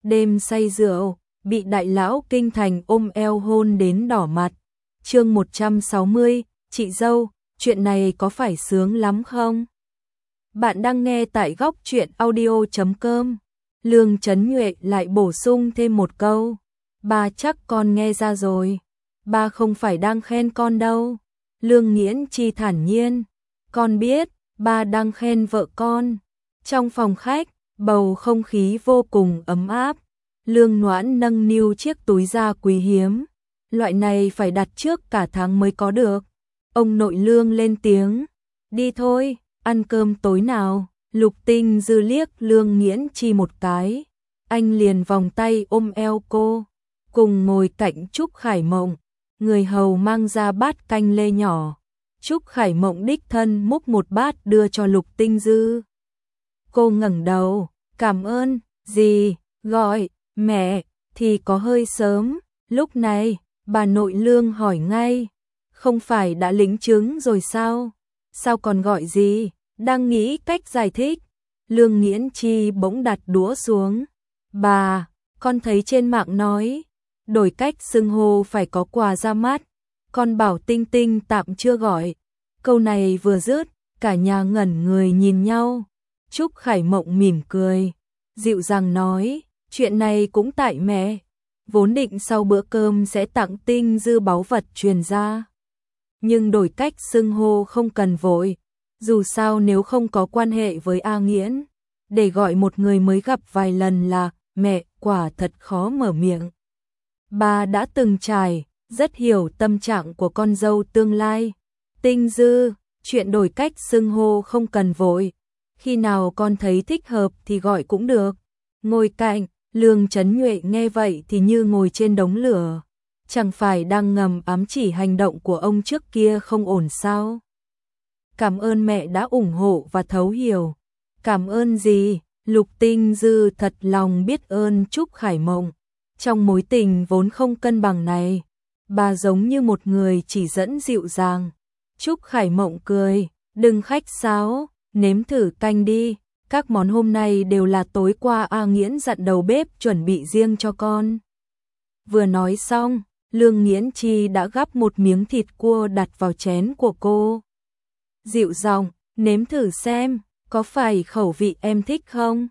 đêm say rượu, bị đại lão kinh thành ôm eo hôn đến đỏ mặt. Chương 160, chị dâu, chuyện này có phải sướng lắm không? Bạn đang nghe tại góc truyện audio.com. Lương Chấn Nhuệ lại bổ sung thêm một câu. Ba chắc con nghe ra rồi. Ba không phải đang khen con đâu. Lương Nghiễn Chi thản nhiên. Con biết, ba đang khen vợ con. Trong phòng khách, bầu không khí vô cùng ấm áp. Lương Noãn nâng niu chiếc túi da quý hiếm. Loại này phải đặt trước cả tháng mới có được. Ông nội Lương lên tiếng. Đi thôi, ăn cơm tối nào. Lục Tinh Dư liếc Lương Nghiễn Chi một cái. Anh liền vòng tay ôm eo cô. Cùng ngồi cạnh Trúc Khải Mộng. Người hầu mang ra bát canh lê nhỏ. Trúc Khải Mộng đích thân múc một bát đưa cho Lục Tinh Dư. Cô ngẩng đầu. Cảm ơn, dì, gọi, mẹ, thì có hơi sớm. Lúc này, bà nội Lương hỏi ngay. Không phải đã lĩnh chứng rồi sao? Sao còn gọi gì? Đang nghĩ cách giải thích. Lương Nghiễn Chi bỗng đặt đũa xuống. Bà, con thấy trên mạng nói, đổi cách xưng hô phải có quà ra mắt. Con bảo Tinh Tinh tạm chưa gọi. Câu này vừa dứt, cả nhà ngẩn người nhìn nhau. Trúc Khải Mộng mỉm cười, dịu dàng nói, chuyện này cũng tại mẹ. Vốn định sau bữa cơm sẽ tặng Tinh Dư báu vật truyền ra. Nhưng đổi cách xưng hô không cần vội. Dù sao nếu không có quan hệ với A Nghiễn, để gọi một người mới gặp vài lần là mẹ quả thật khó mở miệng. Bà đã từng trải, rất hiểu tâm trạng của con dâu tương lai. Tinh Dư, chuyện đổi cách xưng hô không cần vội. Khi nào con thấy thích hợp thì gọi cũng được. Ngồi cạnh, Lương Chấn Nhuệ nghe vậy thì như ngồi trên đống lửa. Chẳng phải đang ngầm ám chỉ hành động của ông trước kia không ổn sao? Cảm ơn mẹ đã ủng hộ và thấu hiểu. Cảm ơn gì? Lục Tinh Dư thật lòng biết ơn Trúc Khải Mộng. Trong mối tình vốn không cân bằng này, bà giống như một người chỉ dẫn dịu dàng. Trúc Khải Mộng cười, đừng khách sáo, nếm thử canh đi. Các món hôm nay đều là tối qua A Nghiễn dặn đầu bếp chuẩn bị riêng cho con. Vừa nói xong, Lương Nghiễn Chi đã gắp một miếng thịt cua đặt vào chén của cô. Dịu giọng, nếm thử xem, có phải khẩu vị em thích không?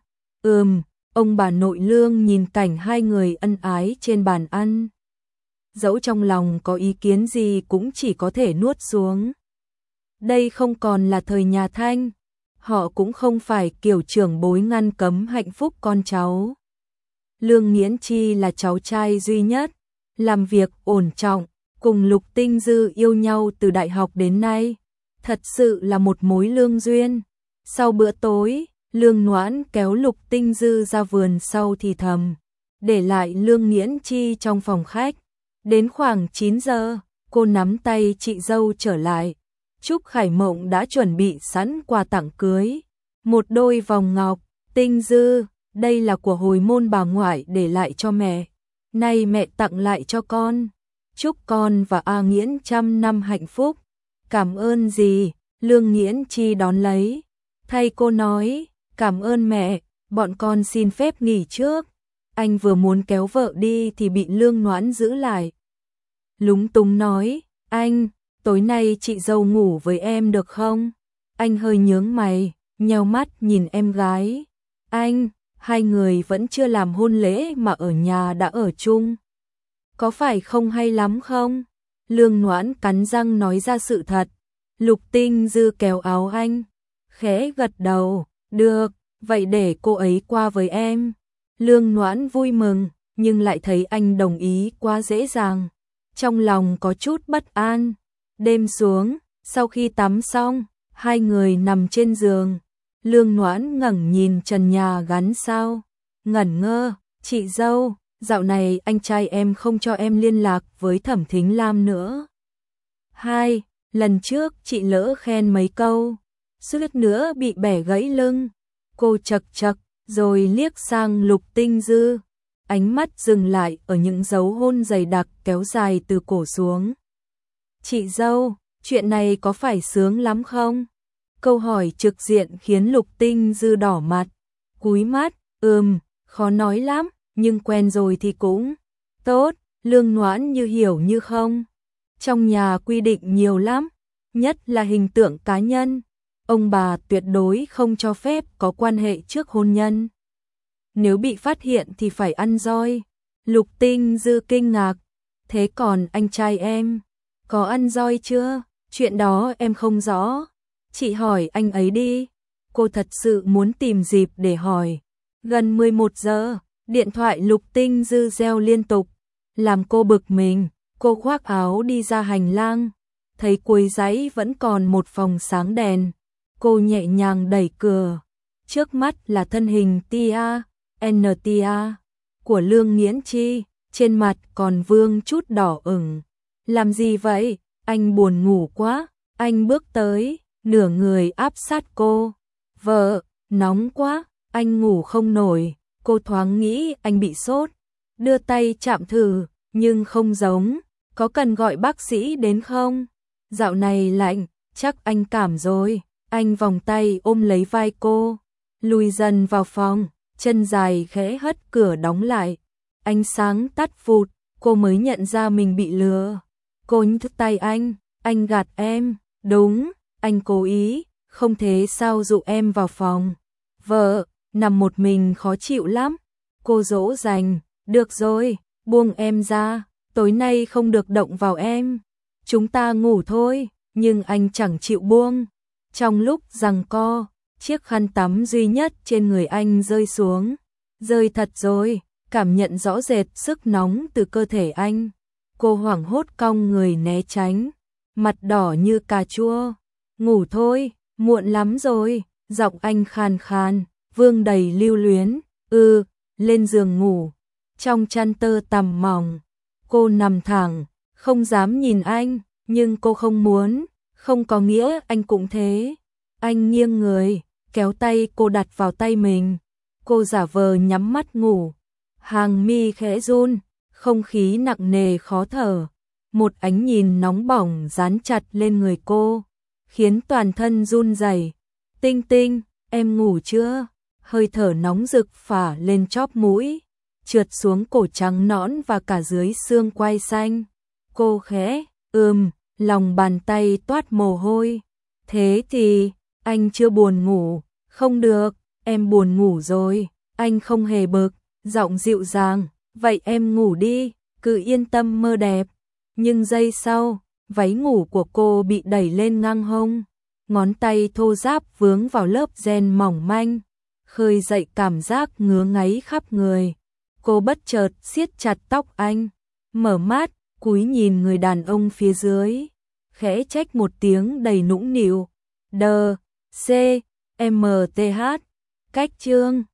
Ông bà nội Lương nhìn cảnh hai người ân ái trên bàn ăn. Dẫu trong lòng có ý kiến gì cũng chỉ có thể nuốt xuống. Đây không còn là thời nhà Thanh, họ cũng không phải kiểu trưởng bối ngăn cấm hạnh phúc con cháu. Lương Nghiễn Chi là cháu trai duy nhất, làm việc ổn trọng, cùng Lục Tinh Dư yêu nhau từ đại học đến nay. Thật sự là một mối lương duyên. Sau bữa tối, Lương Noãn kéo Lục Tinh Dư ra vườn sau thì thầm, để lại Lương Nghiễn Chi trong phòng khách. Đến khoảng 9 giờ, cô nắm tay chị dâu trở lại. Trúc Khải Mộng đã chuẩn bị sẵn quà tặng cưới. Một đôi vòng ngọc. Tinh Dư, đây là của hồi môn bà ngoại để lại cho mẹ. Nay mẹ tặng lại cho con. Chúc con và A Nghiễn trăm năm hạnh phúc. Cảm ơn dì. Lương Nghiễn Chi đón lấy. Thay cô nói, cảm ơn mẹ, bọn con xin phép nghỉ trước. Anh vừa muốn kéo vợ đi thì bị Lương Noãn giữ lại. Lúng túng nói, anh, tối nay chị dâu ngủ với em được không? Anh hơi nhướng mày, nheo mắt nhìn em gái. Anh, hai người vẫn chưa làm hôn lễ mà ở nhà đã ở chung. Có phải không hay lắm không? Lương Noãn cắn răng nói ra sự thật. Lục Tinh Dư kéo áo anh, khẽ gật đầu, được, vậy để cô ấy qua với em. Lương Noãn vui mừng, nhưng lại thấy anh đồng ý quá dễ dàng. Trong lòng có chút bất an. Đêm xuống, sau khi tắm xong, hai người nằm trên giường. Lương Noãn ngẩng nhìn trần nhà gắn sao. Ngẩn ngơ, chị dâu, dạo này anh trai em không cho em liên lạc với Thẩm Thính Lam nữa. Lần trước chị lỡ khen mấy câu, suýt nữa bị bẻ gãy lưng. Cô chật chật, rồi liếc sang Lục Tinh Dư. Ánh mắt dừng lại ở những dấu hôn dày đặc kéo dài từ cổ xuống. Chị dâu, chuyện này có phải sướng lắm không? Câu hỏi trực diện khiến Lục Tinh Dư đỏ mặt. Cúi mắt, khó nói lắm, nhưng quen rồi thì cũng tốt, Lương Noãn Như hiểu như không. Trong nhà quy định nhiều lắm, nhất là hình tượng cá nhân. Ông bà tuyệt đối không cho phép có quan hệ trước hôn nhân. Nếu bị phát hiện thì phải ăn roi. Lục Tinh Dư kinh ngạc. Thế còn anh trai em, có ăn roi chưa? Chuyện đó em không rõ. Chị hỏi anh ấy đi. Cô thật sự muốn tìm dịp để hỏi. Gần 11 giờ, điện thoại Lục Tinh Dư reo liên tục. Làm cô bực mình, cô khoác áo đi ra hành lang. Thấy cuối dãy vẫn còn một phòng sáng đèn. Cô nhẹ nhàng đẩy cửa. Trước mắt là thân hình Tia của Lương Nghiễn Chi, trên mặt còn vương chút đỏ ửng. Làm gì vậy? Anh buồn ngủ quá. Anh bước tới, nửa người áp sát cô. Vợ, nóng quá, anh ngủ không nổi. Cô thoáng nghĩ anh bị sốt. Đưa tay chạm thử, nhưng không giống. Có cần gọi bác sĩ đến không? Dạo này lạnh, chắc anh cảm rồi. Anh vòng tay ôm lấy vai cô, lùi dần vào phòng, chân dài khẽ hất cửa đóng lại. Ánh sáng tắt vụt, cô mới nhận ra mình bị lừa. Cô nhấc tay anh gạt em. Đúng, anh cố ý, không thế sao dụ em vào phòng. Vợ, nằm một mình khó chịu lắm. Cô dỗ dành, được rồi, buông em ra, tối nay không được động vào em. Chúng ta ngủ thôi, nhưng anh chẳng chịu buông. Trong lúc giằng co, chiếc khăn tắm duy nhất trên người anh rơi xuống. Rơi thật rồi, cảm nhận rõ rệt sức nóng từ cơ thể anh. Cô hoảng hốt cong người né tránh, mặt đỏ như cà chua. Ngủ thôi, muộn lắm rồi, giọng anh khàn khàn, vương đầy lưu luyến. Lên giường ngủ, trong chăn tơ tằm mỏng. Cô nằm thẳng, không dám nhìn anh, nhưng cô không muốn, không có nghĩa anh cũng thế. Anh nghiêng người, kéo tay cô đặt vào tay mình. Cô giả vờ nhắm mắt ngủ, hàng mi khẽ run, không khí nặng nề khó thở. Một ánh nhìn nóng bỏng dán chặt lên người cô, khiến toàn thân run rẩy. Tinh Tinh, em ngủ chưa? Hơi thở nóng rực phả lên chóp mũi, trượt xuống cổ trắng nõn và cả dưới xương quai xanh. Cô khẽ lòng bàn tay toát mồ hôi. Thế thì, anh chưa buồn ngủ. Không được, em buồn ngủ rồi. Anh không hề bực, giọng dịu dàng. Vậy em ngủ đi, cứ yên tâm mơ đẹp. Nhưng giây sau, váy ngủ của cô bị đẩy lên ngang hông. Ngón tay thô ráp vướng vào lớp ren mỏng manh, khơi dậy cảm giác ngứa ngáy khắp người. Cô bất chợt siết chặt tóc anh, mở mắt, cúi nhìn người đàn ông phía dưới, khẽ trách một tiếng đầy nũng nịu. C-M-T-H. Cách chương